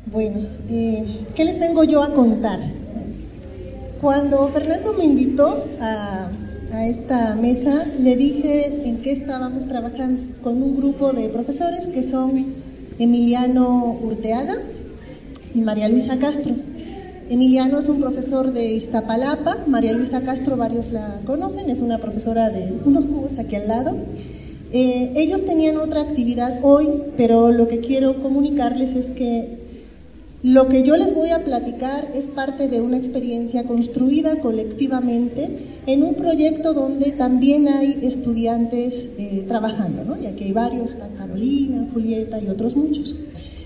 Bueno, ¿qué les vengo yo a contar? Cuando Fernando me invitó a esta mesa, le dije en qué estábamos trabajando con un grupo de profesores que son Emiliano Urteaga y María Luisa Castro. Emiliano es un profesor de Iztapalapa, María Luisa Castro varios la conocen, es una profesora de unos cubos aquí al lado. Ellos tenían otra actividad hoy, pero lo que quiero comunicarles es que lo que yo les voy a platicar es parte de una experiencia construida colectivamente en un proyecto donde también hay estudiantes trabajando, ¿no? Ya que hay varios, está Carolina, Julieta y otros muchos.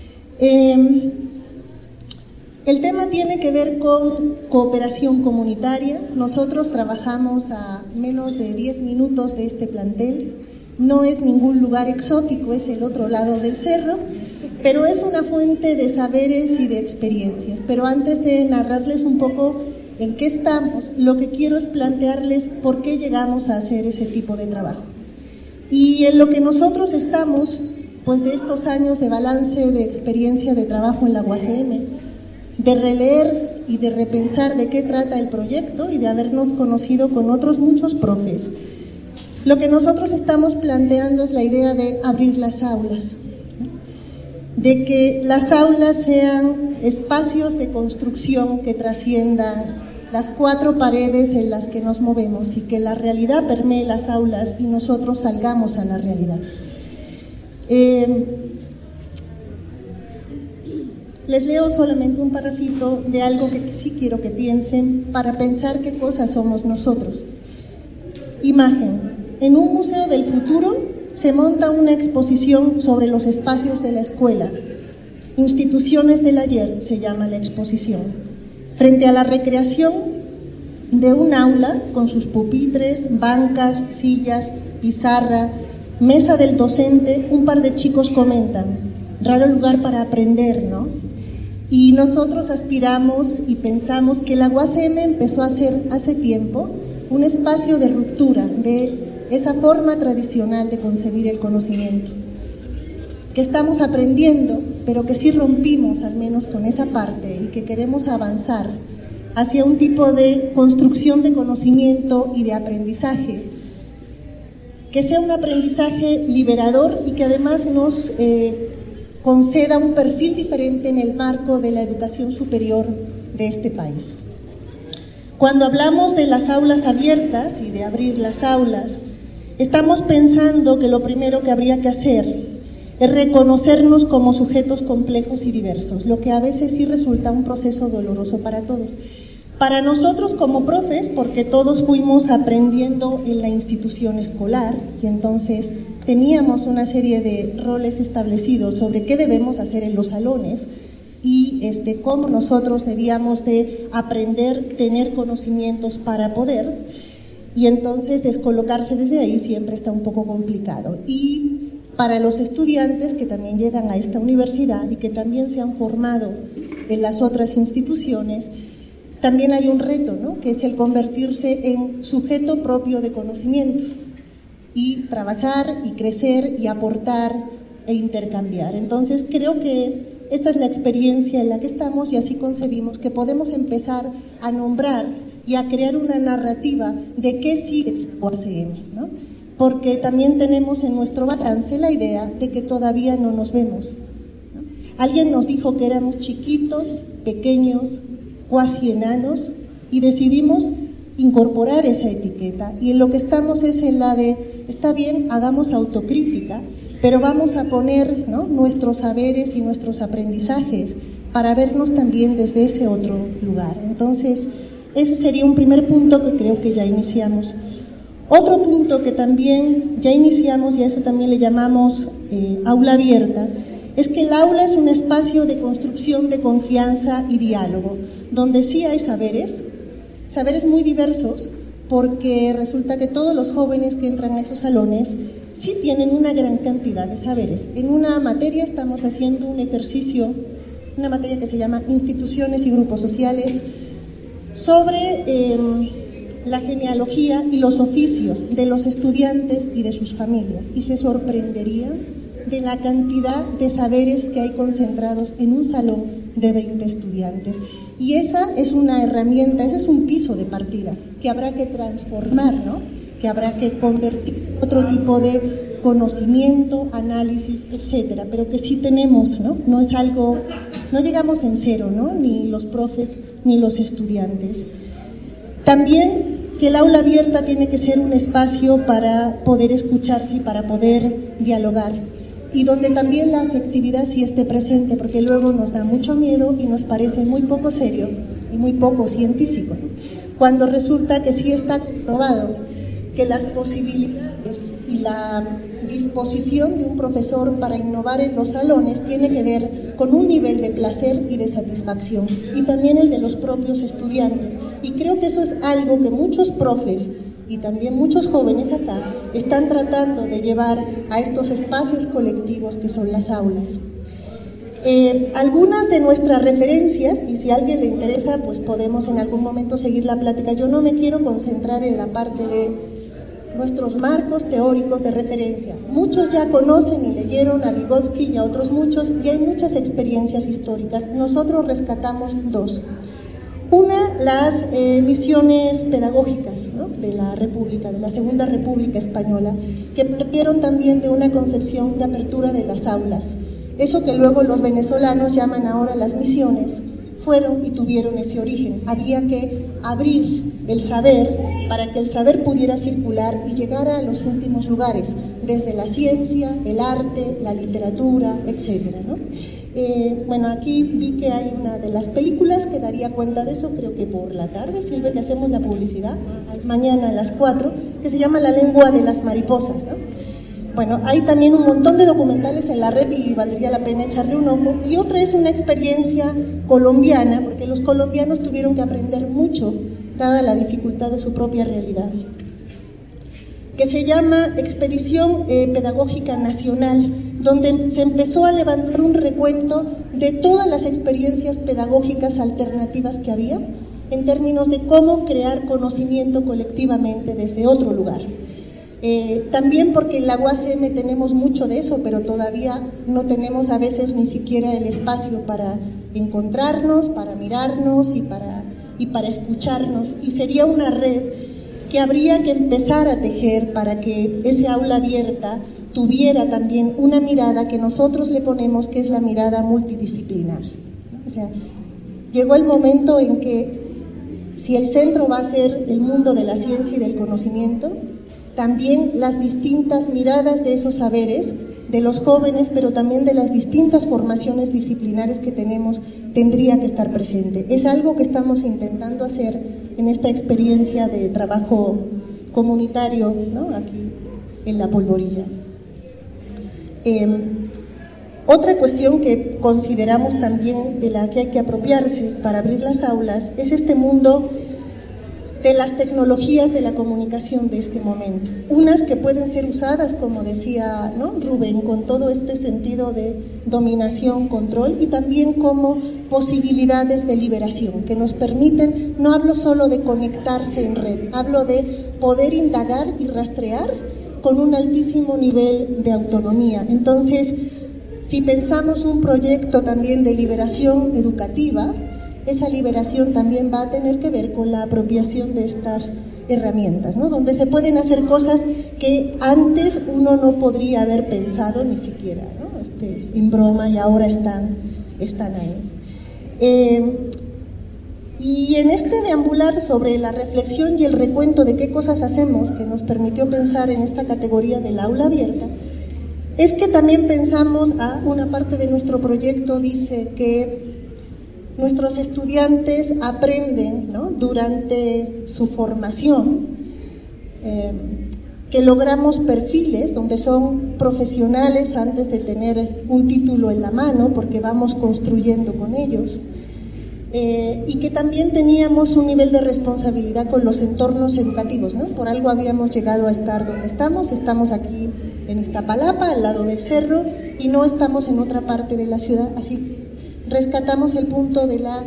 El tema tiene que ver con cooperación comunitaria. Nosotros trabajamos a menos de 10 minutos de este plantel. No es ningún lugar exótico, es el otro lado del cerro, pero es una fuente de saberes y de experiencias. Pero antes de narrarles un poco en qué estamos, lo que quiero es plantearles por qué llegamos a hacer ese tipo de trabajo. Y en lo que nosotros estamos, pues de estos años de balance de experiencia de trabajo en la UACM, de releer y de repensar de qué trata el proyecto y de habernos conocido con otros muchos profes. Lo que nosotros estamos planteando es la idea de abrir las aulas, de que las aulas sean espacios de construcción que trasciendan las 4 paredes en las que nos movemos y que la realidad permee las aulas y nosotros salgamos a la realidad. Les leo solamente un parrafito de algo que sí quiero que piensen para pensar qué cosas somos nosotros. Imagen. En un museo del futuro se monta una exposición sobre los espacios de la escuela. Instituciones del ayer se llama la exposición. Frente a la recreación de un aula con sus pupitres, bancas, sillas, pizarra, mesa del docente, un par de chicos comentan: raro lugar para aprender, ¿no? Y nosotros aspiramos y pensamos que la UACM empezó a ser hace tiempo un espacio de ruptura de esa forma tradicional de concebir el conocimiento, que estamos aprendiendo, pero que sí rompimos al menos con esa parte y que queremos avanzar hacia un tipo de construcción de conocimiento y de aprendizaje, que sea un aprendizaje liberador y que además nos conceda un perfil diferente en el marco de la educación superior de este país. Cuando hablamos de las aulas abiertas y de abrir las aulas, estamos pensando que lo primero que habría que hacer es reconocernos como sujetos complejos y diversos, lo que a veces sí resulta un proceso doloroso para todos. Para nosotros como profes, porque todos fuimos aprendiendo en la institución escolar y entonces teníamos una serie de roles establecidos sobre qué debemos hacer en los salones y cómo nosotros debíamos de aprender, tener conocimientos para poder, y entonces descolocarse desde ahí siempre está un poco complicado. Y para los estudiantes que también llegan a esta universidad y que también se han formado en las otras instituciones, también hay un reto, ¿no?, que es el convertirse en sujeto propio de conocimiento y trabajar y crecer y aportar e intercambiar. Entonces creo que esta es la experiencia en la que estamos y así concebimos que podemos empezar a nombrar y a crear una narrativa de qué sigue UACM, ¿no? Porque también tenemos en nuestro balance la idea de que todavía no nos vemos, ¿no? Alguien nos dijo que éramos chiquitos, pequeños, cuasi enanos, y decidimos incorporar esa etiqueta, y en lo que estamos es en la de, está bien, hagamos autocrítica, pero vamos a poner, ¿no?, nuestros saberes y nuestros aprendizajes para vernos también desde ese otro lugar. Entonces, ese sería un primer punto que creo que ya iniciamos. Otro punto que también ya iniciamos, y a eso también le llamamos aula abierta, es que el aula es un espacio de construcción de confianza y diálogo, donde sí hay saberes muy diversos, porque resulta que todos los jóvenes que entran a esos salones sí tienen una gran cantidad de saberes. En una materia estamos haciendo un ejercicio, una materia que se llama Instituciones y Grupos Sociales, sobre la genealogía y los oficios de los estudiantes y de sus familias, y se sorprenderían de la cantidad de saberes que hay concentrados en un salón de 20 estudiantes. Y esa es una herramienta, ese es un piso de partida que habrá que transformar, ¿no? Que habrá que convertir en otro tipo de conocimiento, análisis, etcétera, pero que sí tenemos, ¿no? No es algo, no llegamos en cero, ¿no? Ni los profes ni los estudiantes. También que el aula abierta tiene que ser un espacio para poder escucharse y para poder dialogar, y donde también la afectividad sí esté presente, porque luego nos da mucho miedo y nos parece muy poco serio y muy poco científico, ¿no? Cuando resulta que sí está comprobado que las posibilidades y la disposición de un profesor para innovar en los salones tiene que ver con un nivel de placer y de satisfacción, y también el de los propios estudiantes. Y creo que eso es algo que muchos profes y también muchos jóvenes acá están tratando de llevar a estos espacios colectivos que son las aulas. Algunas de nuestras referencias, y si a alguien le interesa, pues podemos en algún momento seguir la plática. Yo no me quiero concentrar en la parte de nuestros marcos teóricos de referencia. Muchos ya conocen y leyeron a Vygotsky y a otros muchos, y hay muchas experiencias históricas. Nosotros rescatamos dos. Una, las misiones pedagógicas, ¿no? De la República, de la Segunda República Española, que partieron también de una concepción de apertura de las aulas. Eso que luego los venezolanos llaman ahora las misiones, fueron y tuvieron ese origen. Había que abrir el saber para que el saber pudiera circular y llegara a los últimos lugares, desde la ciencia, el arte, la literatura, etcétera, ¿no? Bueno, aquí vi que hay una de las películas que daría cuenta de eso, creo que por la tarde, sirve que hacemos la publicidad, mañana a las 4, que se llama La lengua de las mariposas, ¿no? Bueno, hay también un montón de documentales en la red y valdría la pena echarle un ojo. Y otra es una experiencia colombiana, porque los colombianos tuvieron que aprender mucho, dada la dificultad de su propia realidad, que se llama Expedición Pedagógica Nacional, donde se empezó a levantar un recuento de todas las experiencias pedagógicas alternativas que había, en términos de cómo crear conocimiento colectivamente desde otro lugar. También porque en la UACM tenemos mucho de eso, pero todavía no tenemos a veces ni siquiera el espacio para encontrarnos, para mirarnos y para escucharnos, y sería una red que habría que empezar a tejer para que ese aula abierta tuviera también una mirada que nosotros le ponemos, que es la mirada multidisciplinar. O sea, llegó el momento en que si el centro va a ser el mundo de la ciencia y del conocimiento, también las distintas miradas de esos saberes, de los jóvenes, pero también de las distintas formaciones disciplinares que tenemos, tendría que estar presente. Es algo que estamos intentando hacer en esta experiencia de trabajo comunitario, ¿no? Aquí en La Polvorilla. Otra cuestión que consideramos también de la que hay que apropiarse para abrir las aulas es este mundo de las tecnologías de la comunicación de este momento. Unas que pueden ser usadas, como decía, ¿no?, Rubén, con todo este sentido de dominación, control, y también como posibilidades de liberación, que nos permiten, no hablo solo de conectarse en red, hablo de poder indagar y rastrear con un altísimo nivel de autonomía. Entonces, si pensamos un proyecto también de liberación educativa, esa liberación también va a tener que ver con la apropiación de estas herramientas, ¿no? Donde se pueden hacer cosas que antes uno no podría haber pensado ni siquiera, ¿no? En broma, y ahora están ahí. Y en este deambular sobre la reflexión y el recuento de qué cosas hacemos, que nos permitió pensar en esta categoría del aula abierta, es que también pensamos, una parte de nuestro proyecto dice que nuestros estudiantes aprenden, ¿no?, durante su formación, que logramos perfiles donde son profesionales antes de tener un título en la mano, porque vamos construyendo con ellos, y que también teníamos un nivel de responsabilidad con los entornos educativos, ¿no? Por algo habíamos llegado a estar donde estamos aquí en Iztapalapa, al lado del cerro, y no estamos en otra parte de la ciudad, así rescatamos el punto de la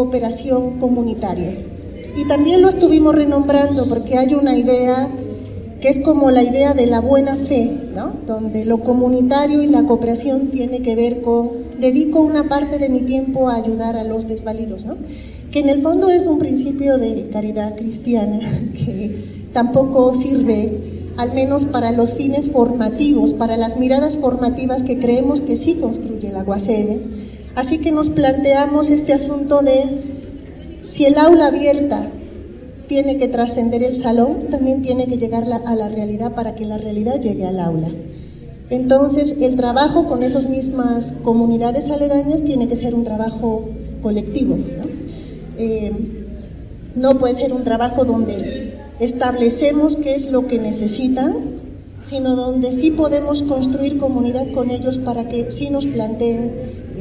cooperación comunitaria. Y también lo estuvimos renombrando porque hay una idea que es como la idea de la buena fe, ¿no? Donde lo comunitario y la cooperación tiene que ver con dedico una parte de mi tiempo a ayudar a los desvalidos, ¿no? Que en el fondo es un principio de caridad cristiana que tampoco sirve, al menos para los fines formativos, para las miradas formativas que creemos que sí construye la UACM. Así que nos planteamos este asunto de si el aula abierta tiene que trascender el salón, también tiene que llegar a la realidad para que la realidad llegue al aula. Entonces, el trabajo con esas mismas comunidades aledañas tiene que ser un trabajo colectivo, ¿no? No puede ser un trabajo donde establecemos qué es lo que necesitan, sino donde sí podemos construir comunidad con ellos para que sí nos planteen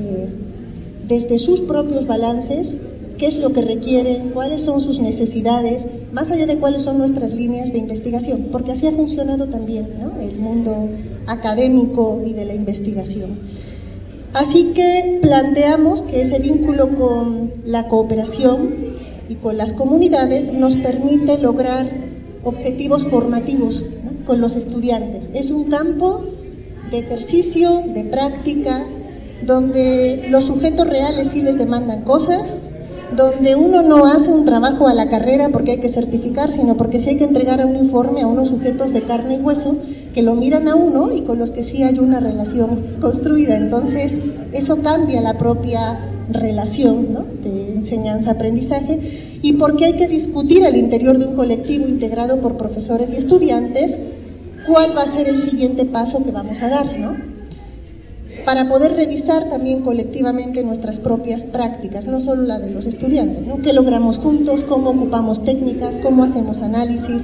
desde sus propios balances qué es lo que requieren, cuáles son sus necesidades, más allá de cuáles son nuestras líneas de investigación, porque así ha funcionado también, ¿no? El mundo académico y de la investigación. Así que planteamos que ese vínculo con la cooperación y con las comunidades nos permite lograr objetivos formativos, ¿no? Con los estudiantes. Es un campo de ejercicio, de práctica, donde los sujetos reales sí les demandan cosas, donde uno no hace un trabajo a la carrera porque hay que certificar, sino porque sí hay que entregar un informe a unos sujetos de carne y hueso que lo miran a uno y con los que sí hay una relación construida. Entonces, eso cambia la propia relación, ¿no? De enseñanza-aprendizaje, y porque hay que discutir al interior de un colectivo integrado por profesores y estudiantes cuál va a ser el siguiente paso que vamos a dar, ¿no? Para poder revisar también colectivamente nuestras propias prácticas, no solo la de los estudiantes, ¿no? ¿Qué logramos juntos? ¿Cómo ocupamos técnicas? ¿Cómo hacemos análisis?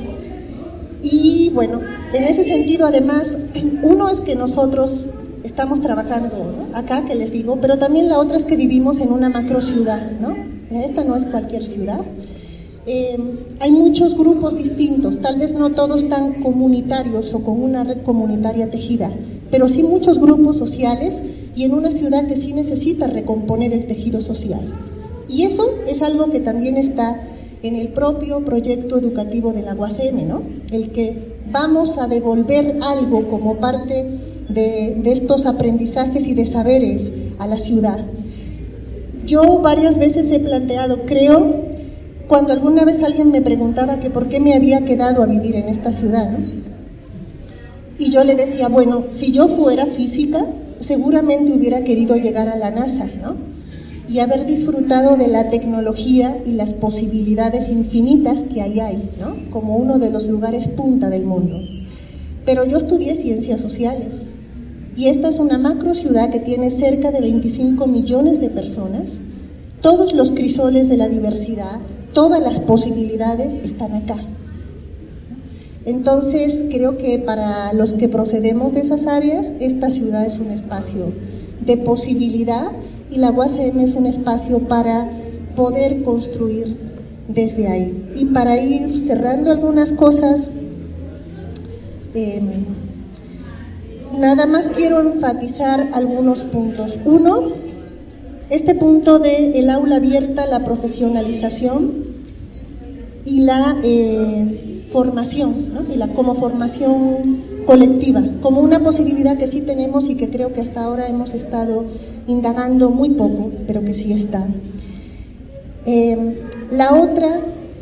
Y bueno, en ese sentido, además, uno es que nosotros estamos trabajando, ¿no? Acá, que les digo, pero también la otra es que vivimos en una macro ciudad, ¿no? Esta no es cualquier ciudad. Hay muchos grupos distintos, tal vez no todos tan comunitarios o con una red comunitaria tejida, pero sí muchos grupos sociales y en una ciudad que sí necesita recomponer el tejido social. Y eso es algo que también está en el propio proyecto educativo de la UACM, ¿no? El que vamos a devolver algo como parte de estos aprendizajes y de saberes a la ciudad. Yo varias veces he planteado, creo, cuando alguna vez alguien me preguntaba que por qué me había quedado a vivir en esta ciudad, ¿no? Y yo le decía, bueno, si yo fuera física, seguramente hubiera querido llegar a la NASA, ¿no? Y haber disfrutado de la tecnología y las posibilidades infinitas que ahí hay, ¿no? Como uno de los lugares punta del mundo. Pero yo estudié ciencias sociales y esta es una macro ciudad que tiene cerca de 25 millones de personas. Todos los crisoles de la diversidad, todas las posibilidades están acá. Entonces, creo que para los que procedemos de esas áreas, esta ciudad es un espacio de posibilidad y la UACM es un espacio para poder construir desde ahí. Y para ir cerrando algunas cosas, nada más quiero enfatizar algunos puntos. Uno, este punto de el aula abierta, la profesionalización y la formación, ¿no? Y como formación colectiva, como una posibilidad que sí tenemos y que creo que hasta ahora hemos estado indagando muy poco, pero que sí está. La otra,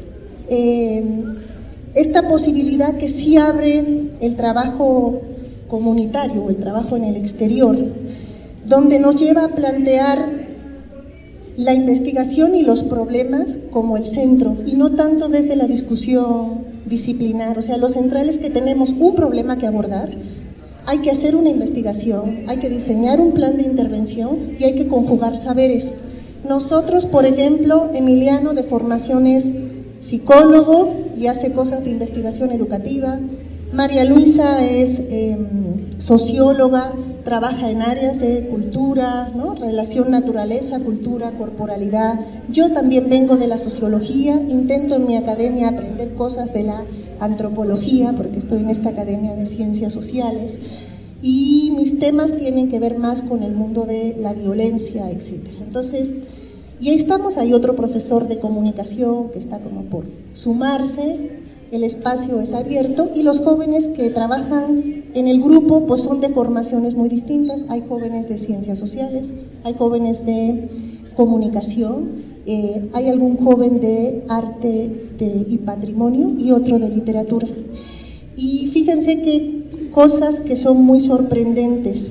esta posibilidad que sí abre el trabajo comunitario o el trabajo en el exterior, donde nos lleva a plantear la investigación y los problemas como el centro, y no tanto desde la discusión disciplinar. O sea, lo central es que tenemos un problema que abordar, hay que hacer una investigación, hay que diseñar un plan de intervención y hay que conjugar saberes. Nosotros, por ejemplo, Emiliano de formación es psicólogo y hace cosas de investigación educativa, María Luisa es socióloga, trabaja en áreas de cultura, ¿no? Relación naturaleza, cultura, corporalidad. Yo también vengo de la sociología, intento en mi academia aprender cosas de la antropología, porque estoy en esta academia de ciencias sociales, y mis temas tienen que ver más con el mundo de la violencia, etc. Entonces, y ahí estamos, hay otro profesor de comunicación que está como por sumarse, el espacio es abierto y los jóvenes que trabajan en el grupo pues son de formaciones muy distintas. Hay jóvenes de ciencias sociales, hay jóvenes de comunicación, hay algún joven de arte y patrimonio y otro de literatura. Y fíjense que cosas que son muy sorprendentes.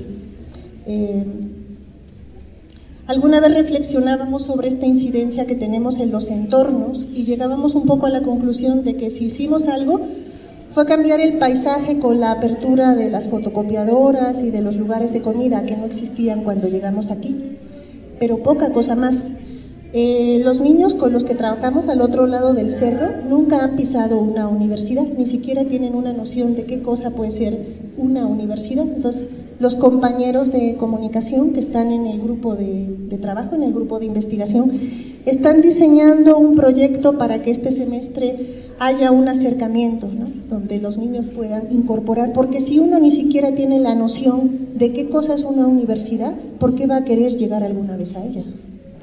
Alguna vez reflexionábamos sobre esta incidencia que tenemos en los entornos y llegábamos un poco a la conclusión de que si hicimos algo fue cambiar el paisaje con la apertura de las fotocopiadoras y de los lugares de comida que no existían cuando llegamos aquí, pero poca cosa más. Los niños con los que trabajamos al otro lado del cerro nunca han pisado una universidad, ni siquiera tienen una noción de qué cosa puede ser una universidad. Entonces, los compañeros de comunicación que están en el grupo de trabajo, en el grupo de investigación, están diseñando un proyecto para que este semestre haya un acercamiento, ¿no? Donde los niños puedan incorporar, porque si uno ni siquiera tiene la noción de qué cosa es una universidad, ¿por qué va a querer llegar alguna vez a ella?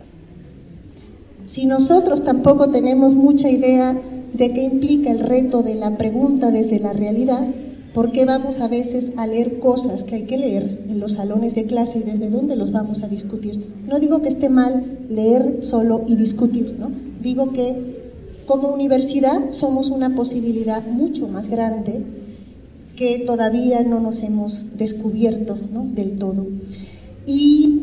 Si nosotros tampoco tenemos mucha idea de qué implica el reto de la pregunta desde la realidad, ¿por qué vamos a veces a leer cosas que hay que leer en los salones de clase y desde dónde los vamos a discutir? No digo que esté mal leer solo y discutir, ¿no? Digo que como universidad somos una posibilidad mucho más grande que todavía no nos hemos descubierto, ¿no? Del todo. Y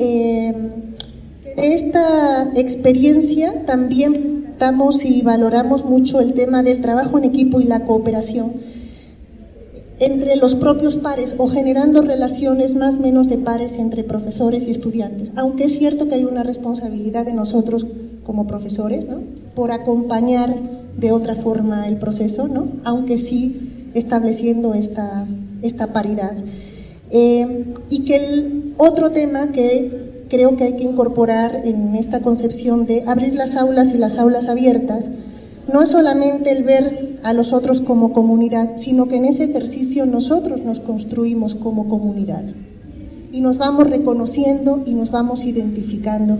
esta experiencia también tratamos y valoramos mucho el tema del trabajo en equipo y la cooperación entre los propios pares o generando relaciones más o menos de pares entre profesores y estudiantes, aunque es cierto que hay una responsabilidad de nosotros como profesores, ¿no? Por acompañar de otra forma el proceso, ¿no? Aunque sí estableciendo esta paridad. Y que el otro tema que creo que hay que incorporar en esta concepción de abrir las aulas y las aulas abiertas no es solamente el ver a los otros como comunidad, sino que en ese ejercicio nosotros nos construimos como comunidad y nos vamos reconociendo y nos vamos identificando.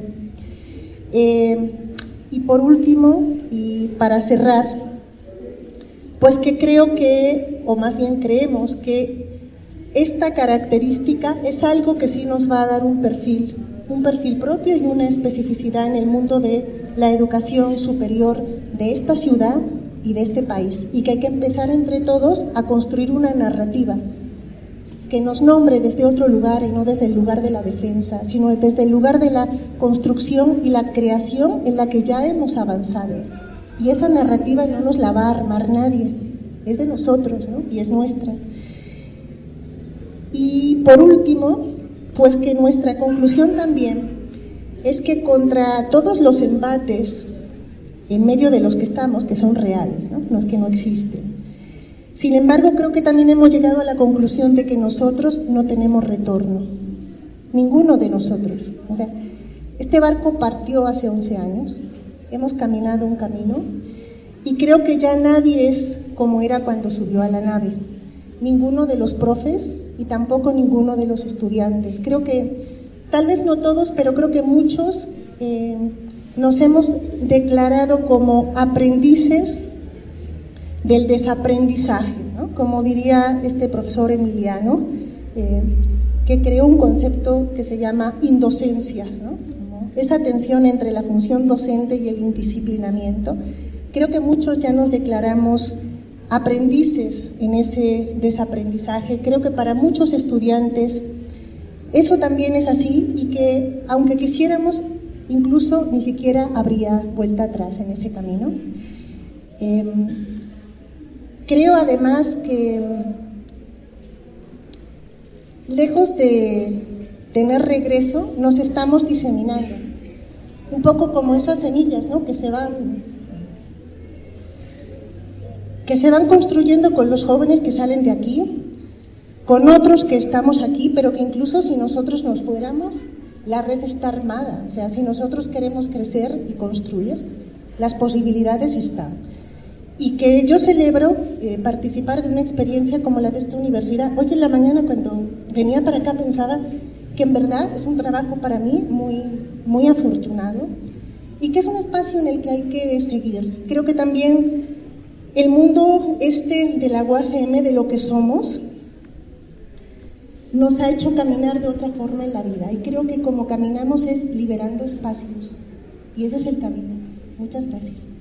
Y por último, y para cerrar, pues que creo que, o más bien creemos que esta característica es algo que sí nos va a dar un perfil propio y una especificidad en el mundo de la educación superior de esta ciudad y de este país, y que hay que empezar entre todos a construir una narrativa que nos nombre desde otro lugar y no desde el lugar de la defensa, sino desde el lugar de la construcción y la creación en la que ya hemos avanzado. Y esa narrativa no nos la va a armar nadie, es de nosotros, ¿no? Y es nuestra. Y por último, pues que nuestra conclusión también es que contra todos los embates en medio de los que estamos, que son reales, ¿no? No es que no existen. Sin embargo, creo que también hemos llegado a la conclusión de que nosotros no tenemos retorno, ninguno de nosotros. O sea, este barco partió hace 11 años, hemos caminado un camino y creo que ya nadie es como era cuando subió a la nave. Ninguno de los profes y tampoco ninguno de los estudiantes. Creo que, tal vez no todos, pero creo que muchos nos hemos declarado como aprendices del desaprendizaje, ¿no? Como diría este profesor Emiliano, que creó un concepto que se llama indocencia, ¿no? Como esa tensión entre la función docente y el indisciplinamiento. Creo que muchos ya nos declaramos aprendices en ese desaprendizaje. Creo que para muchos estudiantes eso también es así y que, aunque quisiéramos, incluso ni siquiera habría vuelta atrás en ese camino. Creo además que, lejos de tener regreso, nos estamos diseminando, un poco como esas semillas, ¿no? que se van construyendo con los jóvenes que salen de aquí, con otros que estamos aquí, pero que incluso si nosotros nos fuéramos, la red está armada. O sea, si nosotros queremos crecer y construir, las posibilidades están. Y que yo celebro participar de una experiencia como la de esta universidad. Hoy en la mañana, cuando venía para acá, pensaba que en verdad es un trabajo para mí muy, muy afortunado y que es un espacio en el que hay que seguir. Creo que también El mundo de la UACM, de lo que somos, nos ha hecho caminar de otra forma en la vida. Y creo que como caminamos es liberando espacios. Y ese es el camino. Muchas gracias.